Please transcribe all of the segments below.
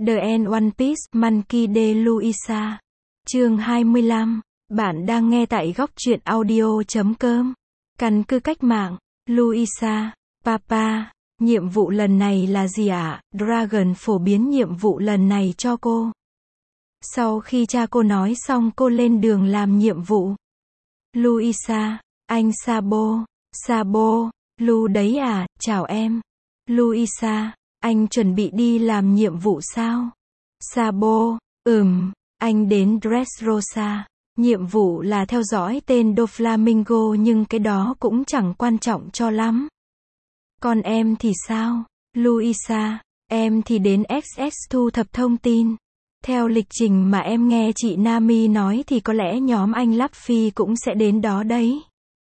The End One Piece, Monkey D. Luisa. Chương 25. Bạn đang nghe tại góc truyện audio.com. Căn cứ cách mạng. Luisa. Papa, nhiệm vụ lần này là gì ạ? Dragon phổ biến nhiệm vụ lần này cho cô. Sau khi cha cô nói xong cô lên đường làm nhiệm vụ. Luisa, anh Sabo. Sabo, Lu đấy à, chào em. Luisa, anh chuẩn bị đi làm nhiệm vụ sao? Sabo, anh đến Dressrosa. Nhiệm vụ là theo dõi tên Doflamingo nhưng cái đó cũng chẳng quan trọng cho lắm. Còn em thì sao? Luisa, em thì đến XX thu thập thông tin. Theo lịch trình mà em nghe chị Nami nói thì có lẽ nhóm anh Luffy cũng sẽ đến đó đấy.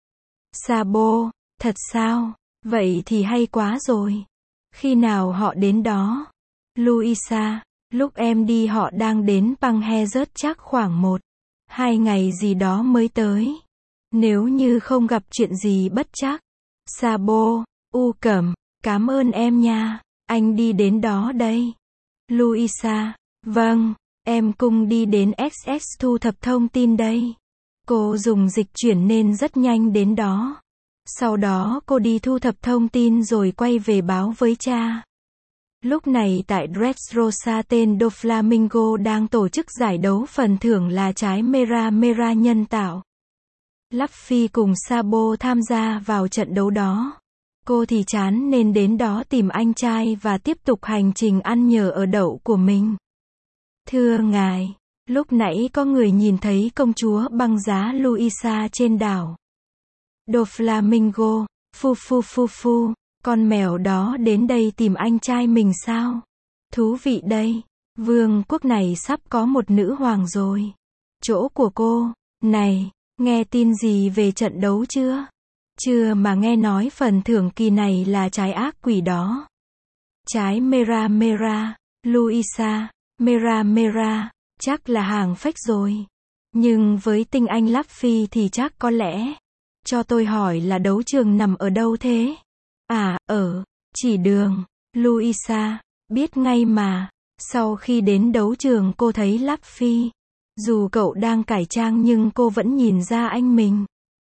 Sabo, thật sao? Vậy thì hay quá rồi. Khi nào họ đến đó? Luisa, lúc em đi họ đang đến Panghead chắc khoảng 1-2 ngày gì đó mới tới. Nếu như không gặp chuyện gì bất trắc. Sabo, cảm ơn em nha. Anh đi đến đó đây. Luisa, vâng, em cùng đi đến XX thu thập thông tin đây. Cô dùng dịch chuyển nên rất nhanh đến đó. Sau đó cô đi thu thập thông tin rồi quay về báo với cha. Lúc này tại Dressrosa tên Doflamingo đang tổ chức giải đấu phần thưởng là trái Mera Mera nhân tạo. Luffy cùng Sabo tham gia vào trận đấu đó. Cô thì chán nên đến đó tìm anh trai và tiếp tục hành trình ăn nhờ ở đậu của mình. Thưa ngài, lúc nãy có người nhìn thấy công chúa băng giá Luisa trên đảo. Doflamingo, phu, con mèo đó đến đây tìm anh trai mình sao? Thú vị đây, vương quốc này sắp có một nữ hoàng rồi. Chỗ của cô, này, nghe tin gì về trận đấu chưa? Chưa mà nghe nói phần thưởng kỳ này là trái ác quỷ đó. Trái Mera Mera, Luisa, Mera Mera, chắc là hàng fake rồi. Nhưng với tinh anh Luffy thì chắc có lẽ. Cho tôi hỏi là đấu trường nằm ở đâu thế? À, chỉ đường. Luisa, biết ngay mà. Sau khi đến đấu trường cô thấy Luffy. Dù cậu đang cải trang nhưng cô vẫn nhìn ra anh mình.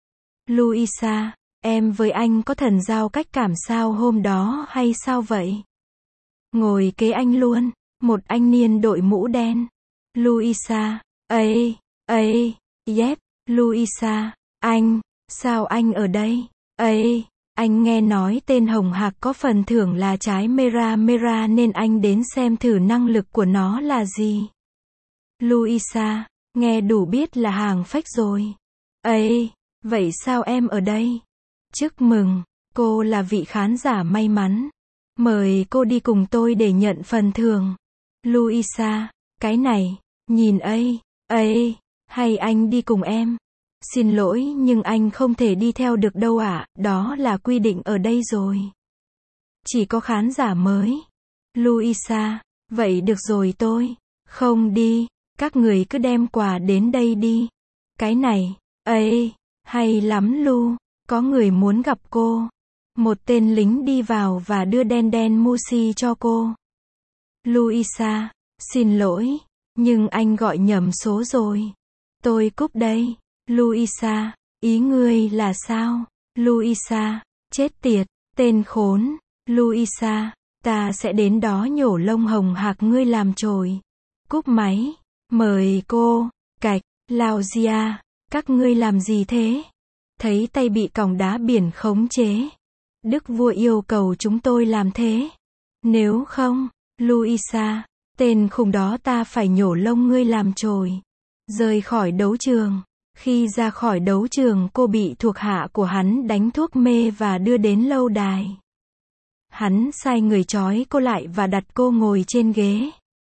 Luisa, em với anh có thần giao cách cảm sao hôm đó hay sao vậy? Ngồi kế anh luôn, một anh niên đội mũ đen. Luisa, yep, Luisa, anh, sao anh ở đây? Anh nghe nói tên Hồng Hạc có phần thưởng là trái Mera Mera nên anh đến xem thử năng lực của nó là gì. Luisa, nghe đủ biết là hàng fake rồi. Vậy sao em ở đây? Chúc mừng, cô là vị khán giả may mắn. Mời cô đi cùng tôi để nhận phần thưởng. Luisa, cái này, nhìn hay anh đi cùng em? Xin lỗi nhưng anh không thể đi theo được đâu ạ, đó là quy định ở đây rồi. Chỉ có khán giả mới. Luisa, vậy được rồi tôi không đi, các người cứ đem quà đến đây đi. Cái này, hay lắm Lu, có người muốn gặp cô. Một tên lính đi vào và đưa đen Mushi cho cô. Luisa, xin lỗi, nhưng anh gọi nhầm số rồi. Tôi cúp đây. Luisa, ý ngươi là sao? Luisa, chết tiệt, tên khốn. Luisa, ta sẽ đến đó nhổ lông Hồng Hạc ngươi làm chồi. Cúp máy. Mời cô. Cạch, Laozia, các ngươi làm gì thế? Thấy tay bị còng đá biển khống chế. Đức vua yêu cầu chúng tôi làm thế. Nếu không, Luisa, tên khùng đó ta phải nhổ lông ngươi làm chồi. Rời khỏi đấu trường. Khi ra khỏi đấu trường cô bị thuộc hạ của hắn đánh thuốc mê và đưa đến lâu đài. Hắn sai người trói cô lại và đặt cô ngồi trên ghế.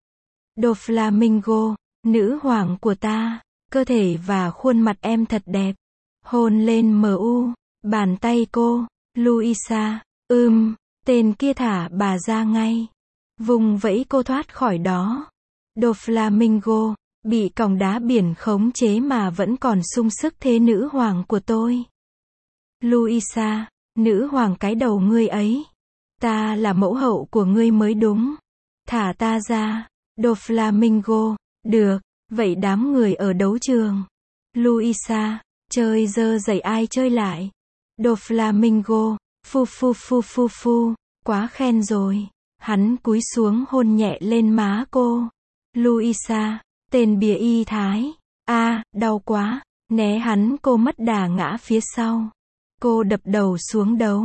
Doflamingo, nữ hoàng của ta, cơ thể và khuôn mặt em thật đẹp. Hôn lên bàn tay cô. Luisa, tên kia thả bà ra ngay. Vùng vẫy cô thoát khỏi đó. Doflamingo, bị còng đá biển khống chế mà vẫn còn sung sức thế nữ hoàng của tôi. Luisa, nữ hoàng cái đầu ngươi ấy. Ta là mẫu hậu của ngươi mới đúng. Thả ta ra. Doflamingo, được, vậy đám người ở đấu trường. Luisa, chơi dơ giày ai chơi lại. Doflamingo, phu phu phu phu phu, quá khen rồi. Hắn cúi xuống hôn nhẹ lên má cô. Luisa, tên bìa y thái. Đau quá. Né hắn, cô mất đà ngã phía sau. Cô đập đầu xuống đấu.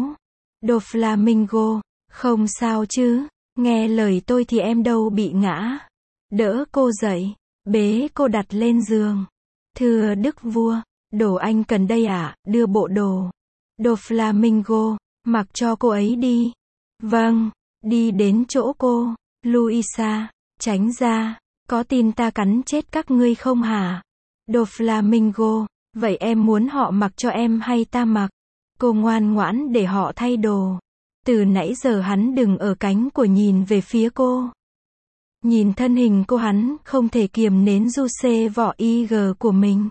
Doflamingo, không sao chứ, nghe lời tôi thì em đâu bị ngã. Đỡ cô dậy, bế cô đặt lên giường. Thưa đức vua, đồ anh cần đây ạ, đưa bộ đồ. Doflamingo, mặc cho cô ấy đi. Vâng, đi đến chỗ cô. Luisa, tránh ra, có tin ta cắn chết các ngươi không hả? Doflamingo, vậy em muốn họ mặc cho em hay ta mặc? Cô ngoan ngoãn để họ thay đồ. Từ nãy giờ hắn đừng ở cánh của nhìn về phía cô. Nhìn thân hình cô hắn không thể kiềm nén du xê vỏ IG của mình.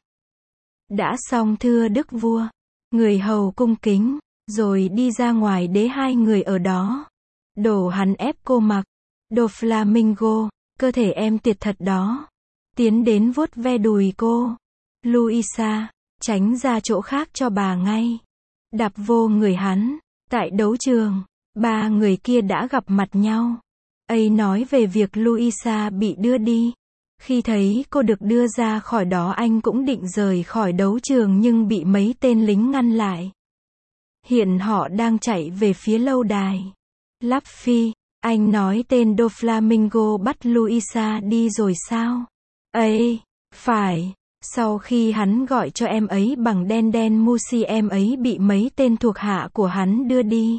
Đã xong thưa đức vua. Người hầu cung kính, rồi đi ra ngoài để hai người ở đó. Đồ hắn ép cô mặc. Doflamingo, cơ thể em tuyệt thật đó. Tiến đến vuốt ve đùi cô. Luisa, tránh ra chỗ khác cho bà ngay. Đạp vô người hắn. Tại đấu trường, ba người kia đã gặp mặt nhau. Ấy nói về việc Luisa bị đưa đi. Khi thấy cô được đưa ra khỏi đó anh cũng định rời khỏi đấu trường nhưng bị mấy tên lính ngăn lại. Hiện họ đang chạy về phía lâu đài. Luffy, anh nói tên Doflamingo bắt Luisa đi rồi sao? Ấy, phải. Sau khi hắn gọi cho em ấy bằng đen đen Mushi, em ấy bị mấy tên thuộc hạ của hắn đưa đi.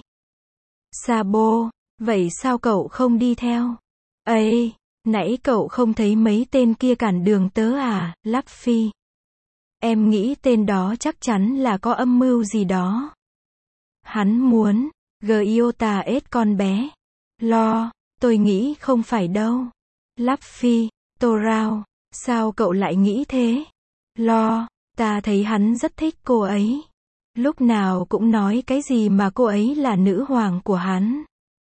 Sabo, vậy sao cậu không đi theo? Ấy, nãy cậu không thấy mấy tên kia cản đường tớ à, Luffy? Em nghĩ tên đó chắc chắn là có âm mưu gì đó. Hắn muốn Gyota ết con bé. Lo, tôi nghĩ không phải đâu. Luffy, Torao, sao cậu lại nghĩ thế? Lo, ta thấy hắn rất thích cô ấy. Lúc nào cũng nói cái gì mà cô ấy là nữ hoàng của hắn.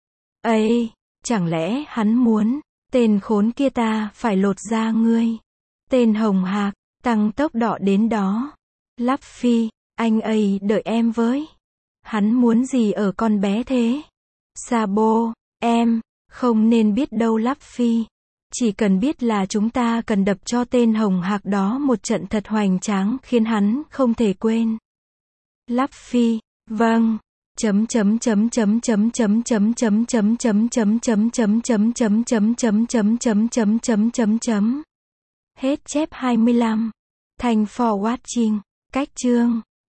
Ấy, chẳng lẽ hắn muốn, tên khốn kia ta phải lột da ngươi. Tên hồng hạc, tăng tốc độ đến đó. Luffy, anh ấy đợi em với. Hắn muốn gì ở con bé thế? Sabo, em, không nên biết đâu Luffy. Chỉ cần biết là chúng ta cần đập cho tên hồng hạc đó một trận thật hoành tráng khiến hắn không thể quên. Luffy, vâng. Hết chép 25. Thanks for watching. Cách chương